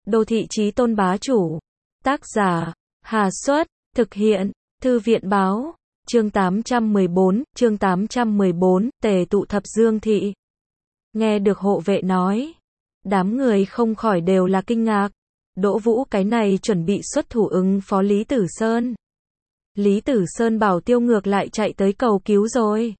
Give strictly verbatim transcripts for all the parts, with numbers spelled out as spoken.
Đô thị chí tôn bá chủ. Tác giả, Hà Xuất, thực hiện, Thư viện báo, chương tám trăm mười bốn, chương tám trăm mười bốn, tề tụ thập dương thị. Nghe được hộ vệ nói, đám người không khỏi đều là kinh ngạc. Đỗ Vũ cái này chuẩn bị xuất thủ ứng phó Lý Tử Sơn. Lý Tử Sơn bảo Tiêu Ngược lại chạy tới cầu cứu rồi.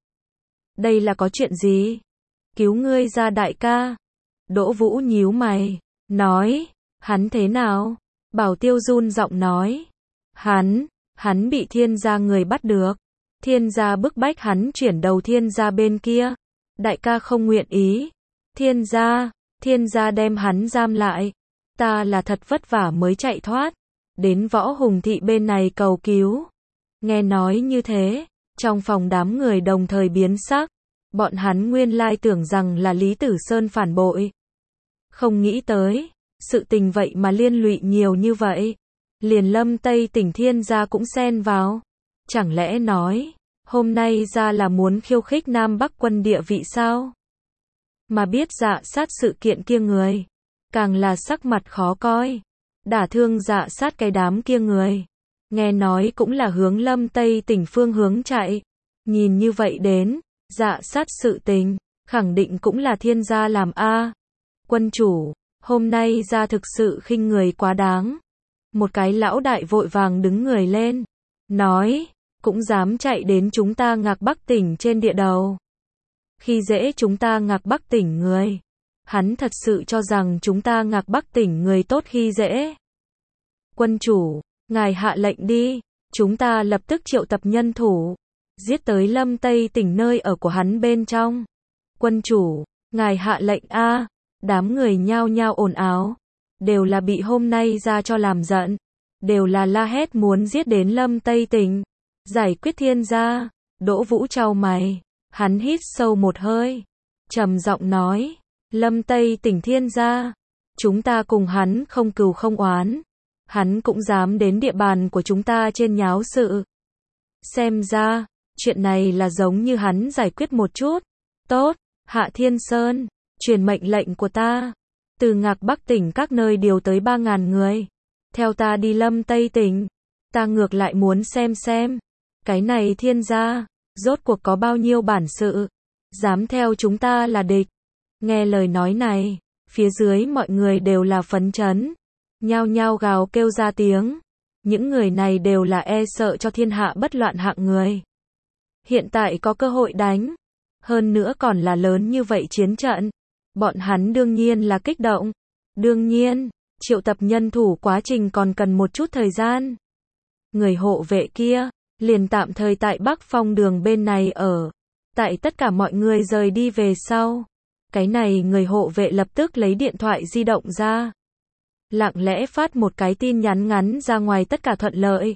Đây là có chuyện gì? Cứu ngươi ra đại ca. Đỗ Vũ nhíu mày, nói, hắn thế nào? Bảo Tiêu run giọng nói, hắn, hắn bị Thiên gia người bắt được. Thiên gia bức bách hắn chuyển đầu Thiên gia bên kia. Đại ca không nguyện ý. Thiên gia, Thiên gia đem hắn giam lại. Ta là thật vất vả mới chạy thoát. Đến Võ Hùng thị bên này cầu cứu. Nghe nói như thế, trong phòng đám người đồng thời biến sắc. Bọn hắn nguyên lai tưởng rằng là Lý Tử Sơn phản bội. Không nghĩ tới, sự tình vậy mà liên lụy nhiều như vậy. Liền Lâm Tây tỉnh Thiên gia cũng xen vào. Chẳng lẽ nói, hôm nay ra là muốn khiêu khích Nam Bắc quân địa vị sao? Mà biết Dạ Sát sự kiện kia người, càng là sắc mặt khó coi. Đả thương Dạ Sát cái đám kia người, nghe nói cũng là hướng Lâm Tây tỉnh phương hướng chạy. Nhìn như vậy đến, Dạ Sát sự tình, khẳng định cũng là Thiên gia làm a. Quân chủ, hôm nay ra thực sự khinh người quá đáng. Một cái lão đại vội vàng đứng người lên, nói, cũng dám chạy đến chúng ta Ngạc Bắc tỉnh trên địa đầu. Khi dễ chúng ta Ngạc Bắc tỉnh người. Hắn thật sự cho rằng chúng ta Ngạc Bắc tỉnh người tốt khi dễ. Quân chủ, ngài hạ lệnh đi, chúng ta lập tức triệu tập nhân thủ, giết tới Lâm Tây tỉnh nơi ở của hắn bên trong. Quân chủ, ngài hạ lệnh a. Đám người nhao nhao ồn ào, đều là bị hôm nay ra cho làm giận, đều là la hét muốn giết đến Lâm Tây tỉnh, giải quyết Thiên gia. Đỗ Vũ chau mày, hắn hít sâu một hơi, trầm giọng nói, Lâm Tây tỉnh Thiên gia, chúng ta cùng hắn không cừu không oán, hắn cũng dám đến địa bàn của chúng ta trên nháo sự. Xem ra, chuyện này là giống như hắn giải quyết một chút. Tốt, Hạ Thiên Sơn, truyền mệnh lệnh của ta, từ Ngạc Bắc tỉnh các nơi điều tới ba ngàn người, theo ta đi Lâm Tây tỉnh. Ta ngược lại muốn xem xem, cái này Thiên gia, rốt cuộc có bao nhiêu bản sự, dám theo chúng ta là địch. Nghe lời nói này, phía dưới mọi người đều là phấn chấn, nhao nhao gào kêu ra tiếng. Những người này đều là e sợ cho thiên hạ bất loạn hạng người. Hiện tại có cơ hội đánh, hơn nữa còn là lớn như vậy chiến trận. Bọn hắn đương nhiên là kích động. Đương nhiên, triệu tập nhân thủ quá trình còn cần một chút thời gian. Người hộ vệ kia, liền tạm thời tại Bắc Phong đường bên này ở. Tại tất cả mọi người rời đi về sau. Cái này người hộ vệ lập tức lấy điện thoại di động ra. Lặng lẽ phát một cái tin nhắn ngắn ra ngoài tất cả thuận lợi.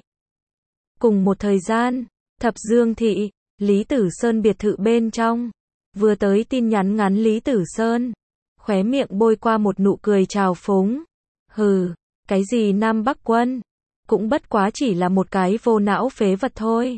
Cùng một thời gian, Thập Dương thị, Lý Tử Sơn biệt thự bên trong. Vừa tới tin nhắn ngắn Lý Tử Sơn, khóe miệng bôi qua một nụ cười trào phúng. Hừ, cái gì Nam Bắc quân, cũng bất quá chỉ là một cái vô não phế vật thôi.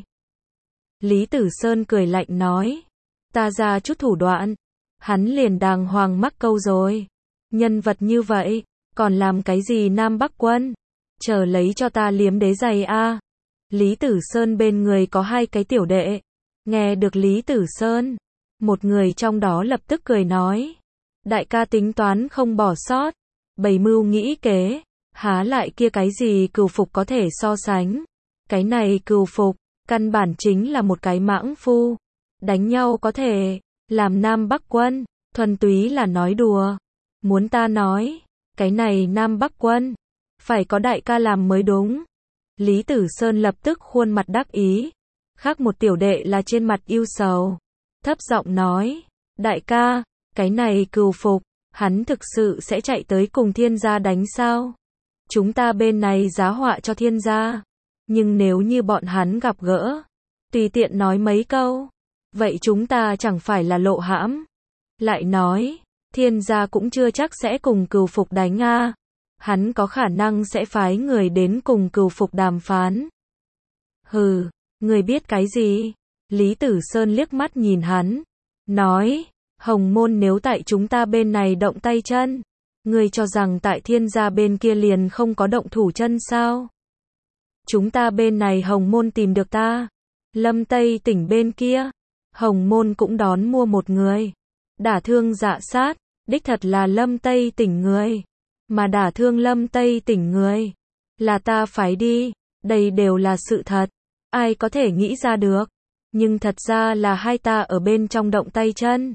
Lý Tử Sơn cười lạnh nói, ta ra chút thủ đoạn, hắn liền đàng hoàng mắc câu rồi. Nhân vật như vậy, còn làm cái gì Nam Bắc quân, chờ lấy cho ta liếm đế giày a. Lý Tử Sơn bên người có hai cái tiểu đệ, nghe được Lý Tử Sơn, một người trong đó lập tức cười nói, đại ca tính toán không bỏ sót, bày mưu nghĩ kế, há lại kia cái gì cừu phục có thể so sánh. Cái này cừu phục, căn bản chính là một cái mãng phu, đánh nhau có thể, làm Nam Bắc quân, thuần túy là nói đùa. Muốn ta nói, cái này Nam Bắc quân, phải có đại ca làm mới đúng. Lý Tử Sơn lập tức khuôn mặt đắc ý, khác một tiểu đệ là trên mặt ưu sầu, thấp giọng nói, đại ca, cái này cừu phục, hắn thực sự sẽ chạy tới cùng Thiên gia đánh sao? Chúng ta bên này giá họa cho Thiên gia, nhưng nếu như bọn hắn gặp gỡ, tùy tiện nói mấy câu, vậy chúng ta chẳng phải là lộ hãm. Lại nói, Thiên gia cũng chưa chắc sẽ cùng cừu phục đánh a. Hắn có khả năng sẽ phái người đến cùng cừu phục đàm phán. Hừ, người biết cái gì? Lý Tử Sơn liếc mắt nhìn hắn, nói, Hồng Môn nếu tại chúng ta bên này động tay chân, Ngươi cho rằng tại thiên gia bên kia liền không có động thủ chân sao? Chúng ta bên này Hồng Môn tìm được ta. Lâm Tây tỉnh bên kia, Hồng Môn cũng đón mua một người. Đả thương dạ sát, đích thật là Lâm Tây tỉnh người. Mà đả thương Lâm Tây tỉnh người, là ta phải đi. Đây đều là sự thật. Ai có thể nghĩ ra được. Nhưng thật ra là hai ta ở bên trong động tay chân.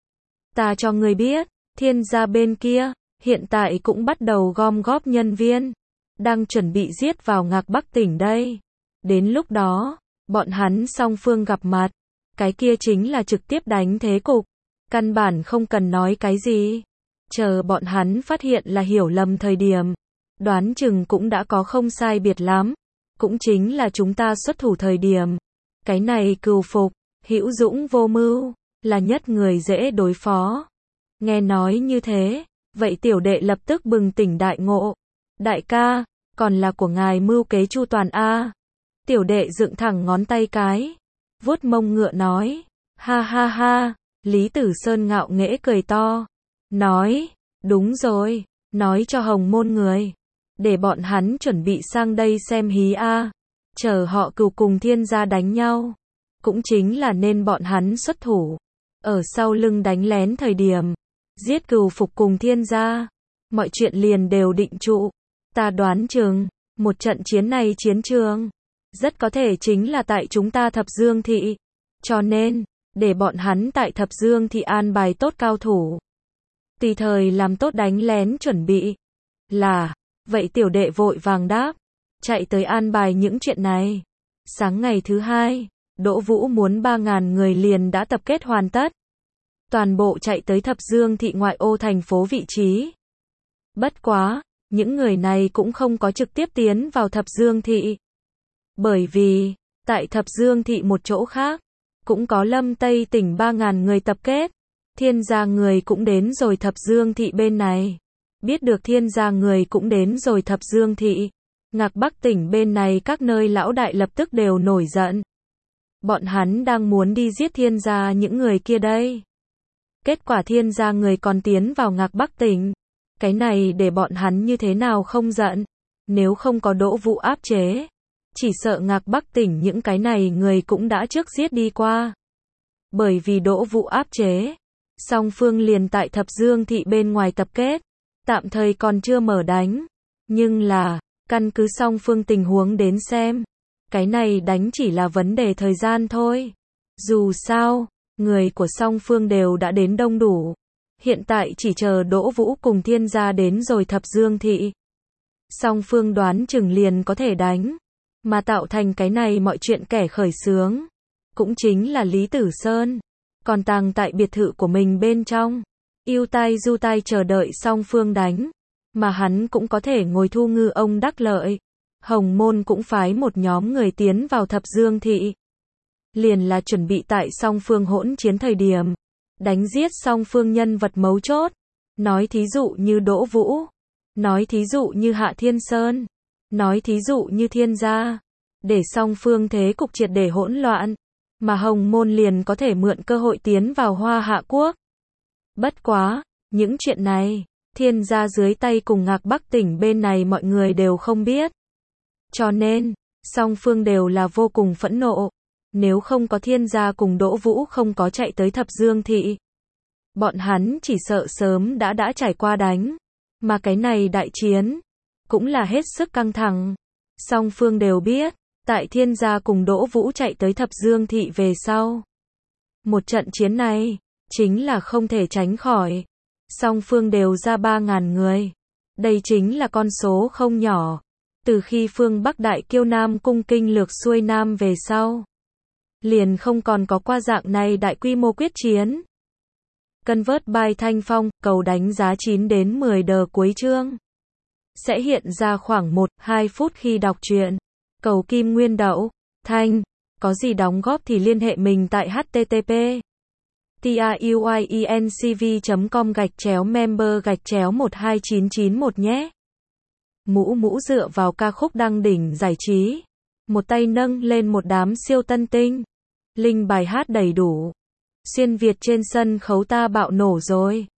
Ta cho ngươi biết, thiên gia bên kia, hiện tại cũng bắt đầu gom góp nhân viên. Đang chuẩn bị giết vào Ngạc Bắc tỉnh đây. Đến lúc đó, bọn hắn song phương gặp mặt. Cái kia chính là trực tiếp đánh thế cục. Căn bản không cần nói cái gì. Chờ bọn hắn phát hiện là hiểu lầm thời điểm. Đoán chừng cũng đã có không sai biệt lắm. Cũng chính là chúng ta xuất thủ thời điểm. Cái này cừu phục, hữu dũng vô mưu, là nhất người dễ đối phó. Nghe nói như thế, vậy tiểu đệ lập tức bừng tỉnh đại ngộ. Đại ca, còn là của ngài mưu kế chu toàn a. Tiểu đệ dựng thẳng ngón tay cái, vuốt mông ngựa nói, ha ha ha. Lý Tử Sơn ngạo nghễ cười to, nói, đúng rồi, nói cho Hồng Môn người, để bọn hắn chuẩn bị sang đây xem hí a. Chờ họ cừu cùng thiên gia đánh nhau, cũng chính là nên bọn hắn xuất thủ, ở sau lưng đánh lén thời điểm, giết cừu phục cùng thiên gia, mọi chuyện liền đều định trụ. Ta đoán chừng, một trận chiến này chiến trường, rất có thể chính là tại chúng ta Thập Dương Thị. Cho nên, để bọn hắn tại Thập Dương Thị an bài tốt cao thủ. Tùy thời làm tốt đánh lén chuẩn bị. Là, vậy tiểu đệ vội vàng đáp. Chạy tới an bài những chuyện này. Sáng ngày thứ hai, Đỗ Vũ muốn ba ngàn người liền đã tập kết hoàn tất. Toàn bộ chạy tới Thập Dương Thị ngoại ô thành phố vị trí. Bất quá, những người này cũng không có trực tiếp tiến vào Thập Dương Thị. Bởi vì, tại Thập Dương Thị một chỗ khác, cũng có Lâm Tây tỉnh ba ngàn người tập kết. Thiên gia người cũng đến rồi Thập Dương Thị bên này. Biết được thiên gia người cũng đến rồi Thập Dương Thị. Ngạc Bắc tỉnh bên này các nơi lão đại lập tức đều nổi giận. Bọn hắn đang muốn đi giết thiên gia những người kia đây. Kết quả thiên gia người còn tiến vào Ngạc Bắc tỉnh. Cái này để bọn hắn như thế nào không giận. Nếu không có Đỗ Vũ áp chế, chỉ sợ Ngạc Bắc tỉnh những cái này người cũng đã trước giết đi qua. Bởi vì Đỗ Vũ áp chế, song phương liền tại Thập Dương Thị bên ngoài tập kết, tạm thời còn chưa mở đánh. Nhưng là, căn cứ song phương tình huống đến xem, cái này đánh chỉ là vấn đề thời gian thôi. Dù sao, người của song phương đều đã đến đông đủ. Hiện tại chỉ chờ Đỗ Vũ cùng thiên gia đến rồi Thập Dương Thị. Song phương đoán chừng liền có thể đánh. Mà tạo thành cái này mọi chuyện kẻ khởi xướng, cũng chính là Lý Tử Sơn. Còn tàng tại biệt thự của mình bên trong, yêu tai du tai chờ đợi song phương đánh. Mà hắn cũng có thể ngồi thu ngư ông đắc lợi. Hồng Môn cũng phái một nhóm người tiến vào Thập Dương Thị. Liền là chuẩn bị tại song phương hỗn chiến thời điểm. Đánh giết song phương nhân vật mấu chốt. Nói thí dụ như Đỗ Vũ. Nói thí dụ như Hạ Thiên Sơn. Nói thí dụ như thiên gia. Để song phương thế cục triệt để hỗn loạn. Mà Hồng Môn liền có thể mượn cơ hội tiến vào Hoa Hạ Quốc. Bất quá, những chuyện này, thiên gia dưới tay cùng Ngạc Bắc tỉnh bên này mọi người đều không biết. Cho nên, song phương đều là vô cùng phẫn nộ. Nếu không có thiên gia cùng Đỗ Vũ không có chạy tới Thập Dương Thị, bọn hắn chỉ sợ sớm đã đã trải qua đánh. Mà cái này đại chiến, cũng là hết sức căng thẳng. Song phương đều biết, tại thiên gia cùng Đỗ Vũ chạy tới Thập Dương Thị về sau. Một trận chiến này, chính là không thể tránh khỏi. Song phương đều ra ba ngàn người. Đây chính là con số không nhỏ. Từ khi phương Bắc Đại Kiêu Nam Cung kinh lược xuôi Nam về sau, liền không còn có qua dạng này đại quy mô quyết chiến. Convert by Thanh Phong, cầu đánh giá chín đến mười đờ cuối chương. Sẽ hiện ra khoảng một đến hai phút khi đọc truyện. Cầu Kim Nguyên Đậu, Thanh, có gì đóng góp thì liên hệ mình tại http truyencv chấm com gạch chéo member gạch chéo một hai chín chín một nhé. Mũ mũ dựa vào ca khúc đăng đỉnh giải trí. Một tay nâng lên một đám siêu tân tinh. Linh bài hát đầy đủ. Xuyên Việt trên sân khấu ta bạo nổ rồi.